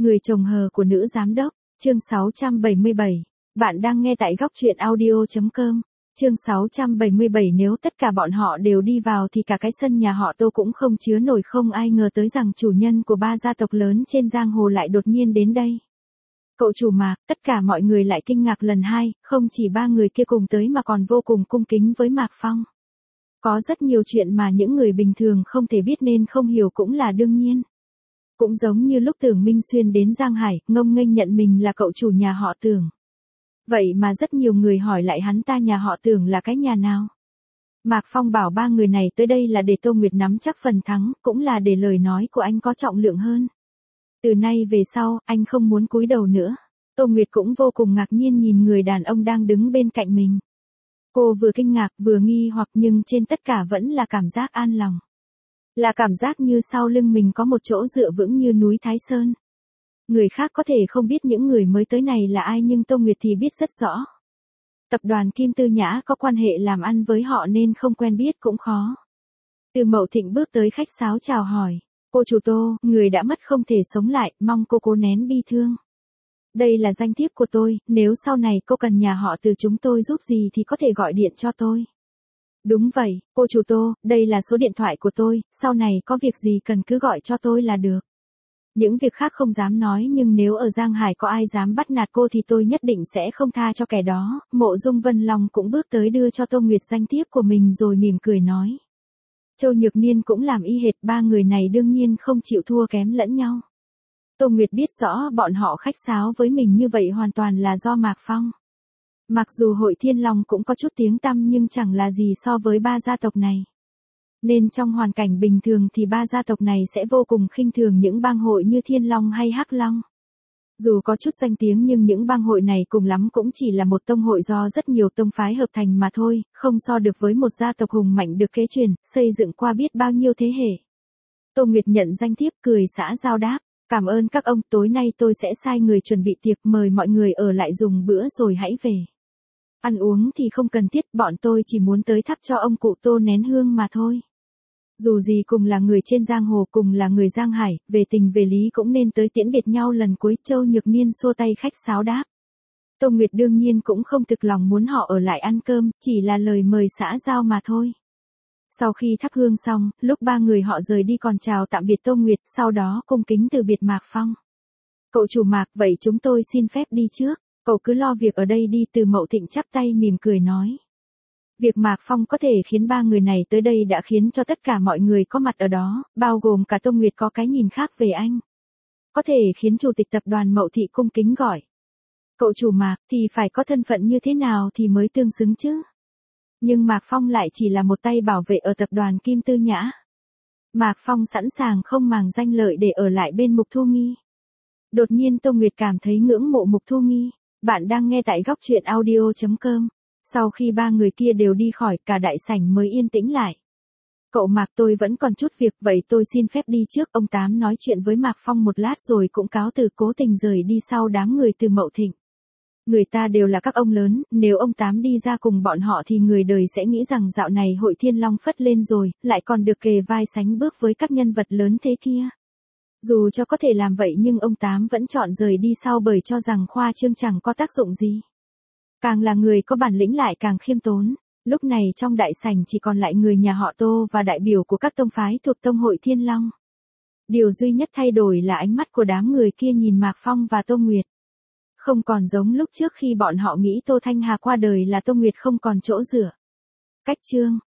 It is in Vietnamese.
Người chồng hờ của nữ giám đốc, chương 677. Bạn đang nghe tại góc truyện audio.com. Chương 677. Nếu tất cả bọn họ đều đi vào thì cả cái sân nhà họ Tô cũng không chứa nổi. Không ai ngờ tới rằng chủ nhân của ba gia tộc lớn trên giang hồ lại đột nhiên đến đây. Cậu chủ Mạc, tất cả mọi người lại kinh ngạc lần hai, không chỉ ba người kia cùng tới mà còn vô cùng cung kính với Mạc Phong. Có rất nhiều chuyện mà những người bình thường không thể biết nên không hiểu cũng là đương nhiên. Cũng giống như lúc Tưởng Minh Xuyên đến Giang Hải, ngông nghênh nhận mình là cậu chủ nhà họ Tưởng. Vậy mà rất nhiều người hỏi lại hắn ta nhà họ Tưởng là cái nhà nào. Mạc Phong bảo ba người này tới đây là để Tô Nguyệt nắm chắc phần thắng, cũng là để lời nói của anh có trọng lượng hơn. Từ nay về sau, anh không muốn cúi đầu nữa. Tô Nguyệt cũng vô cùng ngạc nhiên nhìn người đàn ông đang đứng bên cạnh mình. Cô vừa kinh ngạc vừa nghi hoặc nhưng trên tất cả vẫn là cảm giác an lòng. Là cảm giác như sau lưng mình có một chỗ dựa vững như núi Thái Sơn. Người khác có thể không biết những người mới tới này là ai nhưng Tô Nguyệt thì biết rất rõ. Tập đoàn Kim Tư Nhã có quan hệ làm ăn với họ nên không quen biết cũng khó. Từ Mậu Thịnh bước tới khách sáo chào hỏi. Cô chủ Tô, người đã mất không thể sống lại, mong cô cố nén bi thương. Đây là danh thiếp của tôi, nếu sau này cô cần nhà họ Từ chúng tôi giúp gì thì có thể gọi điện cho tôi. Đúng vậy, cô chủ Tô, đây là số điện thoại của tôi, sau này có việc gì cần cứ gọi cho tôi là được. Những việc khác không dám nói nhưng nếu ở Giang Hải có ai dám bắt nạt cô thì tôi nhất định sẽ không tha cho kẻ đó. Mộ Dung Vân Long cũng bước tới đưa cho Tô Nguyệt danh thiếp của mình rồi mỉm cười nói. Châu Nhược Niên cũng làm y hệt, ba người này đương nhiên không chịu thua kém lẫn nhau. Tô Nguyệt biết rõ bọn họ khách sáo với mình như vậy hoàn toàn là do Mạc Phong. Mặc dù hội Thiên Long cũng có chút tiếng tăm nhưng chẳng là gì so với ba gia tộc này. Nên trong hoàn cảnh bình thường thì ba gia tộc này sẽ vô cùng khinh thường những bang hội như Thiên Long hay Hắc Long. Dù có chút danh tiếng nhưng những bang hội này cùng lắm cũng chỉ là một tông hội do rất nhiều tông phái hợp thành mà thôi, không so được với một gia tộc hùng mạnh được kế truyền, xây dựng qua biết bao nhiêu thế hệ. Tô Nguyệt nhận danh thiếp cười xã giao đáp. Cảm ơn các ông, tối nay tôi sẽ sai người chuẩn bị tiệc mời mọi người ở lại dùng bữa rồi hãy về. Ăn uống thì không cần thiết, bọn tôi chỉ muốn tới thắp cho ông cụ Tô nén hương mà thôi. Dù gì cùng là người trên giang hồ, cùng là người Giang Hải, về tình về lý cũng nên tới tiễn biệt nhau lần cuối. Châu Nhược Niên xua tay khách sáo đáp. Tô Nguyệt đương nhiên cũng không thực lòng muốn họ ở lại ăn cơm, chỉ là lời mời xã giao mà thôi. Sau khi thắp hương xong, lúc ba người họ rời đi còn chào tạm biệt Tô Nguyệt, sau đó cung kính từ biệt Mạc Phong. Cậu chủ Mạc, vậy chúng tôi xin phép đi trước, cậu cứ lo việc ở đây đi. Từ Mậu Thịnh chắp tay mỉm cười nói. Việc Mạc Phong có thể khiến ba người này tới đây đã khiến cho tất cả mọi người có mặt ở đó, bao gồm cả Tô Nguyệt có cái nhìn khác về anh. Có thể khiến chủ tịch tập đoàn Mậu Thị cung kính gọi. Cậu chủ Mạc thì phải có thân phận như thế nào thì mới tương xứng chứ. Nhưng Mạc Phong lại chỉ là một tay bảo vệ ở tập đoàn Kim Tư Nhã. Mạc Phong sẵn sàng không màng danh lợi để ở lại bên Mục Thu Nghi. Đột nhiên Tô Nguyệt cảm thấy ngưỡng mộ Mục Thu Nghi. Bạn đang nghe tại góc truyện audio.com. Sau khi ba người kia đều đi khỏi, cả đại sảnh mới yên tĩnh lại. Cậu Mạc, tôi vẫn còn chút việc, vậy tôi xin phép đi trước. Ông Tám nói chuyện với Mạc Phong một lát rồi cũng cáo từ, cố tình rời đi sau đám người Từ Mậu Thịnh. Người ta đều là các ông lớn, nếu ông Tám đi ra cùng bọn họ thì người đời sẽ nghĩ rằng dạo này hội Thiên Long phất lên rồi, lại còn được kề vai sánh bước với các nhân vật lớn thế kia. Dù cho có thể làm vậy nhưng ông Tám vẫn chọn rời đi sau bởi cho rằng khoa trương chẳng có tác dụng gì. Càng là người có bản lĩnh lại càng khiêm tốn. Lúc này trong đại sảnh chỉ còn lại người nhà họ Tô và đại biểu của các tông phái thuộc tông hội Thiên Long. Điều duy nhất thay đổi là ánh mắt của đám người kia nhìn Mạc Phong và Tô Nguyệt. Không còn giống lúc trước khi bọn họ nghĩ Tô Thanh Hà qua đời là Tô Nguyệt không còn chỗ dựa. Cách chương